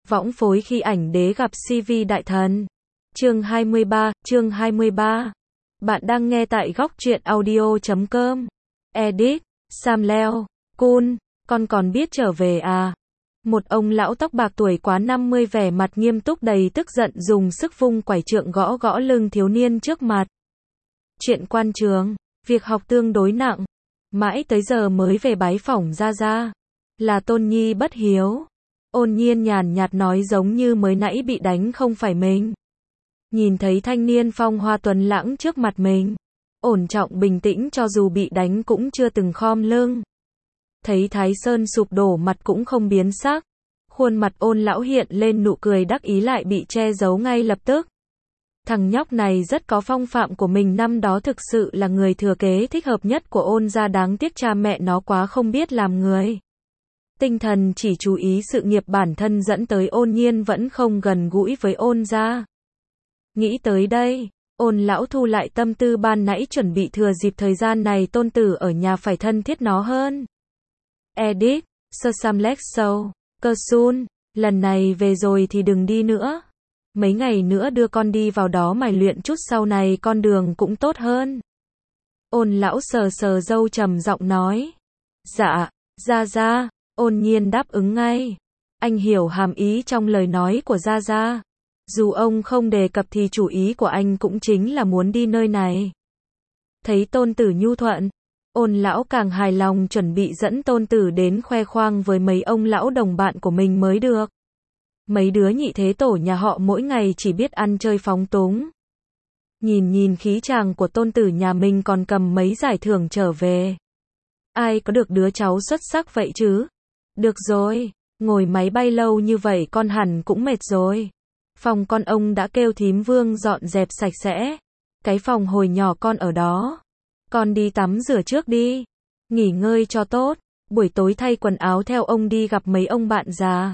Võng phối khi ảnh đế gặp CV đại thần. Chương 23. Bạn đang nghe tại góc truyện audio.com. Edit, Sam Leo, Kun, con còn biết trở về à? Một ông lão tóc bạc tuổi quá 50 vẻ mặt nghiêm túc đầy tức giận dùng sức vung quải trượng gõ gõ lưng thiếu niên trước mặt. Chuyện quan trường, việc học tương đối nặng. Mãi tới giờ mới về bái phỏng Gia Gia. Là Tôn Nhi bất hiếu. Ôn Nhiên nhàn nhạt nói giống như mới nãy bị đánh không phải mình. Nhìn thấy thanh niên phong hoa tuấn lãng trước mặt mình. Ổn trọng bình tĩnh cho dù bị đánh cũng chưa từng khom lưng. Thấy Thái Sơn sụp đổ mặt cũng không biến sắc. Khuôn mặt Ôn lão hiện lên nụ cười đắc ý lại bị che giấu ngay lập tức. Thằng nhóc này rất có phong phạm của mình, năm đó thực sự là người thừa kế thích hợp nhất của Ôn gia, đáng tiếc cha mẹ nó quá không biết làm người. Tinh thần chỉ chú ý sự nghiệp bản thân dẫn tới Ôn Nhiên vẫn không gần gũi với Ôn gia. Nghĩ tới đây, Ôn lão thu lại tâm tư ban nãy, chuẩn bị thừa dịp thời gian này tôn tử ở nhà phải thân thiết nó hơn. Edit, Sơ Samlex Show, Cơ Sun, lần này về rồi thì đừng đi nữa. Mấy ngày nữa đưa con đi vào đó mài luyện chút, sau này con đường cũng tốt hơn. Ôn lão sờ sờ râu trầm giọng nói. Dạ, Gia Gia. Ôn Nhiên đáp ứng ngay. Anh hiểu hàm ý trong lời nói của Gia Gia. Dù ông không đề cập thì chủ ý của anh cũng chính là muốn đi nơi này. Thấy tôn tử nhu thuận, Ôn lão càng hài lòng, chuẩn bị dẫn tôn tử đến khoe khoang với mấy ông lão đồng bạn của mình mới được. Mấy đứa nhị thế tổ nhà họ mỗi ngày chỉ biết ăn chơi phóng túng. Nhìn khí chàng của tôn tử nhà mình còn cầm mấy giải thưởng trở về. Ai có được đứa cháu xuất sắc vậy chứ? Được rồi, ngồi máy bay lâu như vậy con hẳn cũng mệt rồi. Phòng con ông đã kêu thím Vương dọn dẹp sạch sẽ. Cái phòng hồi nhỏ con ở đó. Con đi tắm rửa trước đi. Nghỉ ngơi cho tốt. Buổi tối thay quần áo theo ông đi gặp mấy ông bạn già.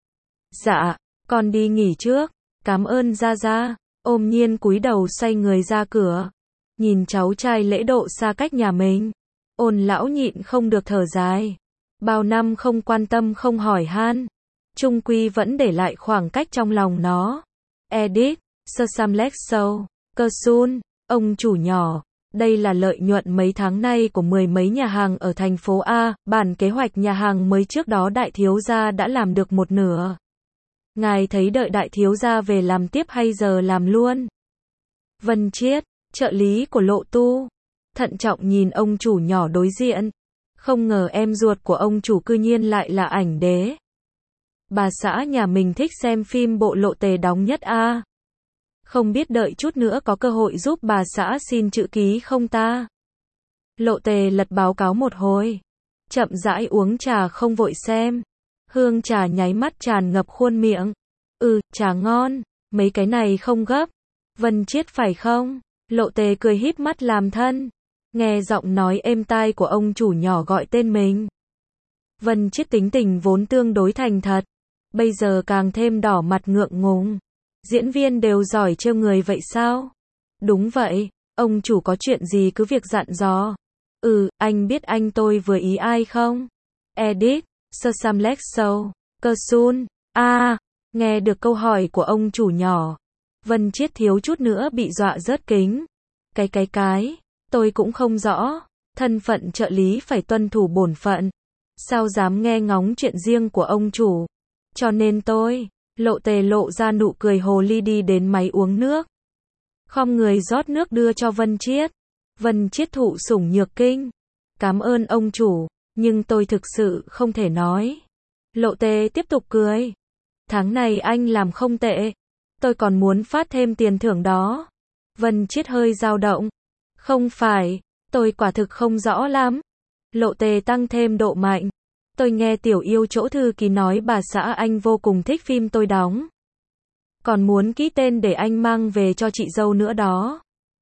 Dạ, con đi nghỉ trước. Cảm ơn Gia Gia. Ôn Nhiên cúi đầu xoay người ra cửa. Nhìn cháu trai lễ độ xa cách nhà mình. Ôn lão nhịn không được thở dài. Bao năm không quan tâm không hỏi han. Chung quy vẫn để lại khoảng cách trong lòng nó. Edit, Sơ Samlex Show, Cơ Sun, ông chủ nhỏ. Đây là lợi nhuận mấy tháng nay của mười mấy nhà hàng ở thành phố A. Bản kế hoạch nhà hàng mới trước đó đại thiếu gia đã làm được một nửa. Ngài thấy đợi đại thiếu gia về làm tiếp hay giờ làm luôn? Vân Chiết, trợ lý của Lộ Tu, thận trọng nhìn ông chủ nhỏ đối diện. Không ngờ em ruột của ông chủ cư nhiên lại là ảnh đế. Bà xã nhà mình thích xem phim bộ Lộ Tề đóng nhất a. Không biết đợi chút nữa có cơ hội giúp bà xã xin chữ ký không ta? Lộ Tề lật báo cáo một hồi. Chậm rãi uống trà không vội xem. Hương trà nháy mắt tràn ngập khuôn miệng. Trà ngon, mấy cái này không gấp. Vân Chiết phải không? Lộ Tề cười híp mắt làm thân. Nghe giọng nói êm tai của ông chủ nhỏ gọi tên mình. Vân Chiết tính tình vốn tương đối thành thật. Bây giờ càng thêm đỏ mặt ngượng ngùng. Diễn viên đều giỏi trêu người vậy sao? Đúng vậy, ông chủ có chuyện gì cứ việc dặn dò. Anh biết anh tôi vừa ý ai không? Edit, Sơ Samlex Show, Cơ Sun. Nghe được câu hỏi của ông chủ nhỏ. Vân Chiết thiếu chút nữa bị dọa rớt kính. Cái, tôi cũng không rõ. Thân phận trợ lý phải tuân thủ bổn phận. Sao dám nghe ngóng chuyện riêng của ông chủ? Cho nên tôi, Lộ Tề lộ ra nụ cười hồ ly đi đến máy uống nước. Khom người rót nước đưa cho Vân Chiết. Vân Chiết thụ sủng nhược kinh. Cảm ơn ông chủ, nhưng tôi thực sự không thể nói. Lộ Tề tiếp tục cười. Tháng này anh làm không tệ. Tôi còn muốn phát thêm tiền thưởng đó. Vân Chiết hơi dao động. Không phải, tôi quả thực không rõ lắm. Lộ Tề tăng thêm độ mạnh. Tôi nghe Tiểu Yêu chỗ thư ký nói bà xã anh vô cùng thích phim tôi đóng. Còn muốn ký tên để anh mang về cho chị dâu nữa đó.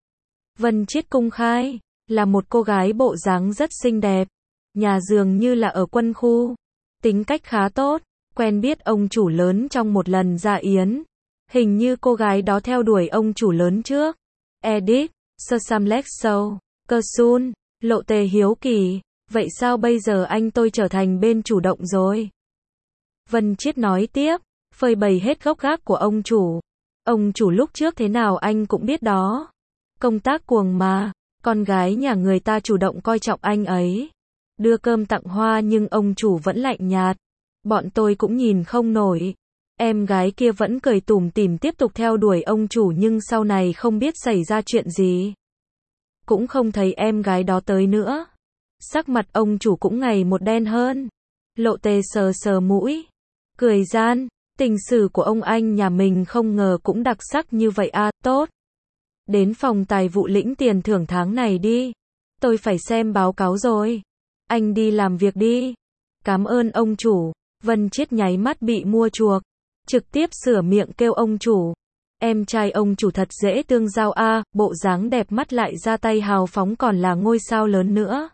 Vân Chiết cung khai, là một cô gái bộ dáng rất xinh đẹp. Nhà dường như là ở quân khu. Tính cách khá tốt, quen biết ông chủ lớn trong một lần ra yến. Hình như cô gái đó theo đuổi ông chủ lớn trước. Edit, Sơ Samlex Show, Cơ Sun, Lộ Tề hiếu kỳ. Vậy sao bây giờ anh tôi trở thành bên chủ động rồi? Vân Chiết nói tiếp, phơi bày hết gốc gác của ông chủ. Ông chủ lúc trước thế nào anh cũng biết đó. Công tác cuồng mà, con gái nhà người ta chủ động coi trọng anh ấy. Đưa cơm tặng hoa nhưng ông chủ vẫn lạnh nhạt. Bọn tôi cũng nhìn không nổi. Em gái kia vẫn cười tủm tỉm tiếp tục theo đuổi ông chủ nhưng sau này không biết xảy ra chuyện gì. Cũng không thấy em gái đó tới nữa. Sắc mặt ông chủ cũng ngày một đen hơn. Lộ Tề sờ sờ mũi, cười gian, tình sử của ông anh nhà mình không ngờ cũng đặc sắc như vậy à, tốt. Đến phòng tài vụ lĩnh tiền thưởng tháng này đi. Tôi phải xem báo cáo rồi. Anh đi làm việc đi. Cảm ơn ông chủ. Vân Chiết nháy mắt bị mua chuộc. Trực tiếp sửa miệng kêu ông chủ. Em trai ông chủ thật dễ tương giao a, bộ dáng đẹp mắt lại ra tay hào phóng còn là ngôi sao lớn nữa.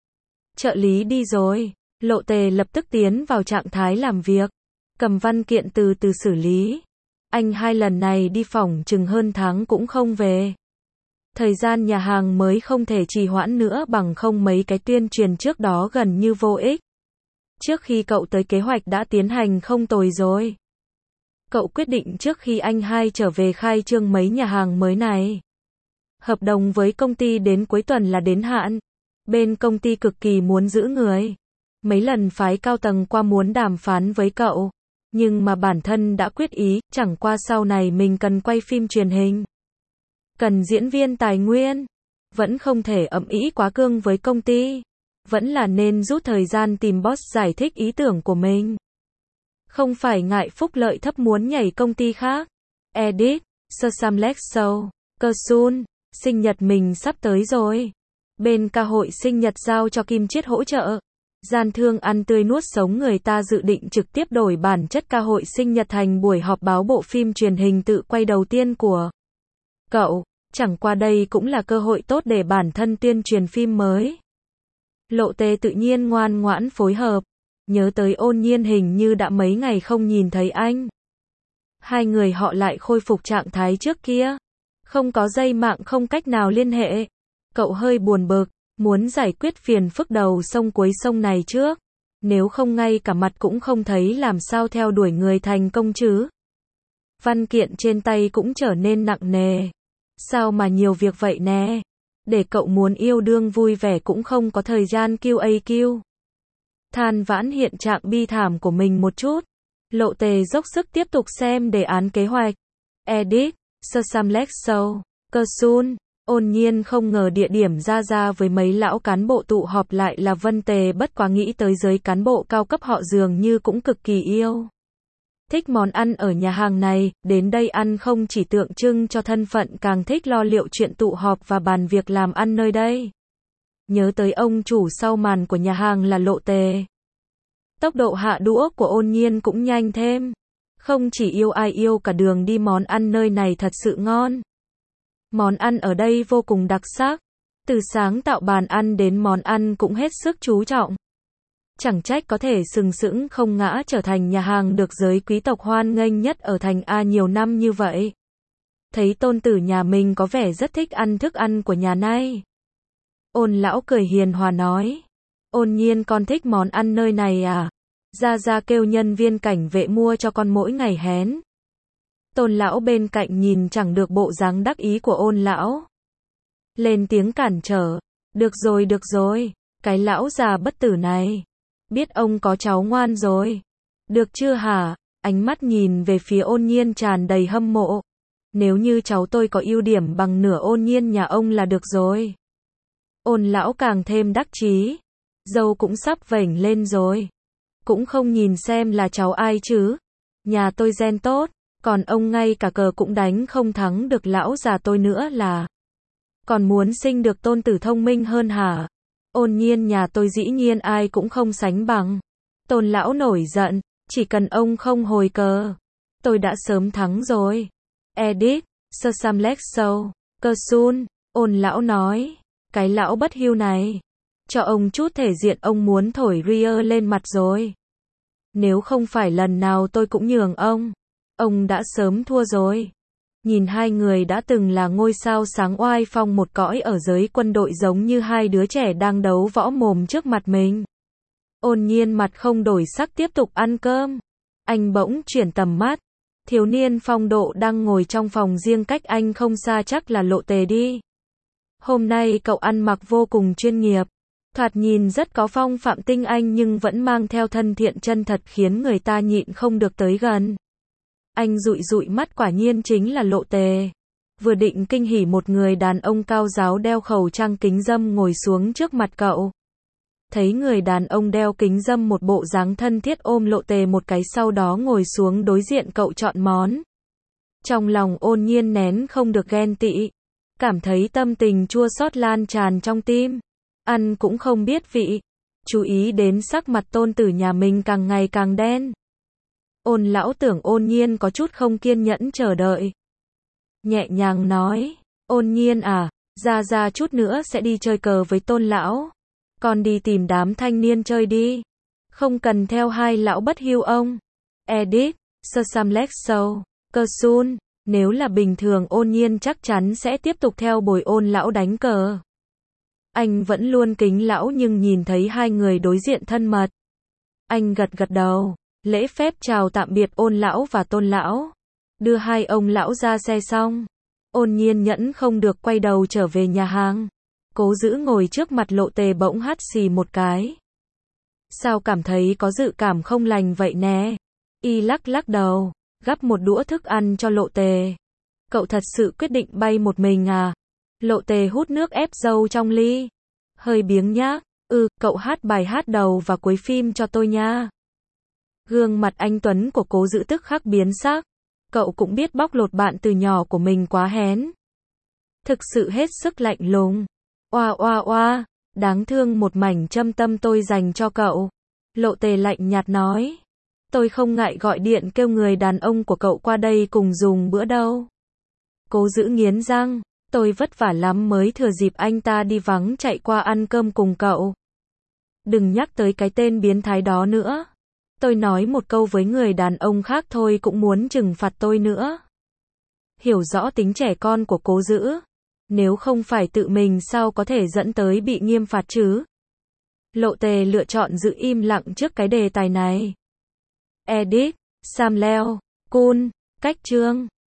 Trợ lý đi rồi. Lộ Tề lập tức tiến vào trạng thái làm việc. Cầm văn kiện từ từ xử lý. Anh hai lần này đi phỏng chừng hơn tháng cũng không về. Thời gian nhà hàng mới không thể trì hoãn nữa bằng không mấy cái tuyên truyền trước đó gần như vô ích. Trước khi cậu tới kế hoạch đã tiến hành không tồi rồi. Cậu quyết định trước khi anh hai trở về khai trương mấy nhà hàng mới này. Hợp đồng với công ty đến cuối tuần là đến hạn. Bên công ty cực kỳ muốn giữ người. Mấy lần phái cao tầng qua muốn đàm phán với cậu. Nhưng mà bản thân đã quyết ý, chẳng qua sau này mình cần quay phim truyền hình. Cần diễn viên tài nguyên. Vẫn không thể ầm ĩ quá cương với công ty. Vẫn là nên rút thời gian tìm boss giải thích ý tưởng của mình. Không phải ngại phúc lợi thấp muốn nhảy công ty khác. Edit, Sir Samlex Show, Cơ Sun, sinh nhật mình sắp tới rồi. Bên ca hội sinh nhật giao cho Kim Chiết hỗ trợ. Gian thương ăn tươi nuốt sống người ta dự định trực tiếp đổi bản chất ca hội sinh nhật thành buổi họp báo bộ phim truyền hình tự quay đầu tiên của cậu. Chẳng qua đây cũng là cơ hội tốt để bản thân tuyên truyền phim mới. Lộ Tề tự nhiên ngoan ngoãn phối hợp. Nhớ tới Ôn Nhiên hình như đã mấy ngày không nhìn thấy anh. Hai người họ lại khôi phục trạng thái trước kia. Không có dây mạng không cách nào liên hệ. Cậu hơi buồn bực, muốn giải quyết phiền phức đầu sông cuối sông này trước. Nếu không ngay cả mặt cũng không thấy làm sao theo đuổi người thành công chứ. Văn kiện trên tay cũng trở nên nặng nề. Sao mà nhiều việc vậy nè. Để cậu muốn yêu đương vui vẻ cũng không có thời gian QAQ. Than vãn hiện trạng bi thảm của mình một chút. Lộ Tề dốc sức tiếp tục xem đề án kế hoạch. Edit, Sir Samlex Show, Cơ Sun. Ôn Nhiên không ngờ địa điểm ra với mấy lão cán bộ tụ họp lại là Vân Tề, bất quá nghĩ tới giới cán bộ cao cấp họ dường như cũng cực kỳ yêu thích món ăn ở nhà hàng này, đến đây ăn không chỉ tượng trưng cho thân phận càng thích lo liệu chuyện tụ họp và bàn việc làm ăn nơi đây. Nhớ tới ông chủ sau màn của nhà hàng là Lộ Tề. Tốc độ hạ đũa của Ôn Nhiên cũng nhanh thêm. Không chỉ yêu ai yêu cả đường đi, món ăn nơi này thật sự ngon. Món ăn ở đây vô cùng đặc sắc. Từ sáng tạo bàn ăn đến món ăn cũng hết sức chú trọng. Chẳng trách có thể sừng sững không ngã trở thành nhà hàng được giới quý tộc hoan nghênh nhất ở thành A nhiều năm như vậy. Thấy tôn tử nhà mình có vẻ rất thích ăn thức ăn của nhà này. Ôn lão cười hiền hòa nói. Ôn Nhiên con thích món ăn nơi này à? Ra kêu nhân viên cảnh vệ mua cho con mỗi ngày hén. Tôn lão bên cạnh nhìn chẳng được bộ dáng đắc ý của Ôn lão. Lên tiếng cản trở. Được rồi, cái lão già bất tử này. Biết ông có cháu ngoan rồi. Được chưa hả? Ánh mắt nhìn về phía Ôn Nhiên tràn đầy hâm mộ. Nếu như cháu tôi có ưu điểm bằng nửa Ôn Nhiên nhà ông là được rồi. Ôn lão càng thêm đắc chí. Dâu cũng sắp vểnh lên rồi. Cũng không nhìn xem là cháu ai chứ. Nhà tôi gen tốt. Còn ông ngay cả cờ cũng đánh không thắng được lão già tôi nữa là. Còn muốn sinh được tôn tử thông minh hơn hả? Ôn Nhiên nhà tôi dĩ nhiên ai cũng không sánh bằng. Tôn lão nổi giận. Chỉ cần ông không hồi cờ. Tôi đã sớm thắng rồi. Edit, Sir Samlex Show, Cơ Sun. Ôn lão nói. Cái lão bất hiếu này. Cho ông chút thể diện, ông muốn thổi ria lên mặt rồi. Nếu không phải lần nào tôi cũng nhường ông đã sớm thua rồi. Nhìn hai người đã từng là ngôi sao sáng oai phong một cõi ở giới quân đội giống như hai đứa trẻ đang đấu võ mồm trước mặt mình. Ôn Nhiên mặt không đổi sắc tiếp tục ăn cơm. Anh bỗng chuyển tầm mắt. Thiếu niên phong độ đang ngồi trong phòng riêng cách anh không xa chắc là Lộ Tề đi. Hôm nay cậu ăn mặc vô cùng chuyên nghiệp. Thoạt nhìn rất có phong phạm tinh anh nhưng vẫn mang theo thân thiện chân thật khiến người ta nhịn không được tới gần. Anh dụi dụi mắt quả nhiên chính là Lộ Tề. Vừa định kinh hỉ một người đàn ông cao ráo đeo khẩu trang kính râm ngồi xuống trước mặt cậu. Thấy người đàn ông đeo kính râm một bộ dáng thân thiết ôm Lộ Tề một cái sau đó ngồi xuống đối diện cậu chọn món. Trong lòng Ôn Nhiên nén không được ghen tị. Cảm thấy tâm tình chua xót lan tràn trong tim. Ăn cũng không biết vị. Chú ý đến sắc mặt tôn tử nhà mình càng ngày càng đen. Ôn lão tưởng Ôn Nhiên có chút không kiên nhẫn chờ đợi. Nhẹ nhàng nói, Ôn Nhiên à, ra chút nữa sẽ đi chơi cờ với Tôn lão. Con đi tìm đám thanh niên chơi đi. Không cần theo hai lão bất hiếu ông. Edit, Sơ Samlex Show, Cơ Sun. Nếu là bình thường Ôn Nhiên chắc chắn sẽ tiếp tục theo bồi Ôn lão đánh cờ. Anh vẫn luôn kính lão nhưng nhìn thấy hai người đối diện thân mật. Anh gật gật đầu, lễ phép chào tạm biệt Ôn lão và Tôn lão. Đưa hai ông lão ra xe xong. Ôn Nhiên nhẫn không được quay đầu trở về nhà hàng. Cố Dữ ngồi trước mặt Lộ Tề bỗng hắt xì một cái. Sao cảm thấy có dự cảm không lành vậy nè? Y lắc lắc đầu, gắp một đũa thức ăn cho Lộ Tề. Cậu thật sự quyết định bay một mình à? Lộ Tề hút nước ép dâu trong ly. Hơi biếng nhác, cậu hát bài hát đầu và cuối phim cho tôi nha. Gương mặt anh tuấn của Cố Dữ tức khắc biến sắc. Cậu cũng biết bóc lột bạn từ nhỏ của mình quá hén. Thực sự hết sức lạnh lùng. Oa oa oa, đáng thương một mảnh châm tâm tôi dành cho cậu. Lộ Tề lạnh nhạt nói. Tôi không ngại gọi điện kêu người đàn ông của cậu qua đây cùng dùng bữa đâu. Cố Dữ nghiến răng. Tôi vất vả lắm mới thừa dịp anh ta đi vắng chạy qua ăn cơm cùng cậu. Đừng nhắc tới cái tên biến thái đó nữa. Tôi nói một câu với người đàn ông khác thôi cũng muốn trừng phạt tôi nữa. Hiểu rõ tính trẻ con của Cố Dữ. Nếu không phải tự mình sao có thể dẫn tới bị nghiêm phạt chứ? Lộ Tề lựa chọn giữ im lặng trước cái đề tài này. Edit, Sam Leo, Kun, cách chương.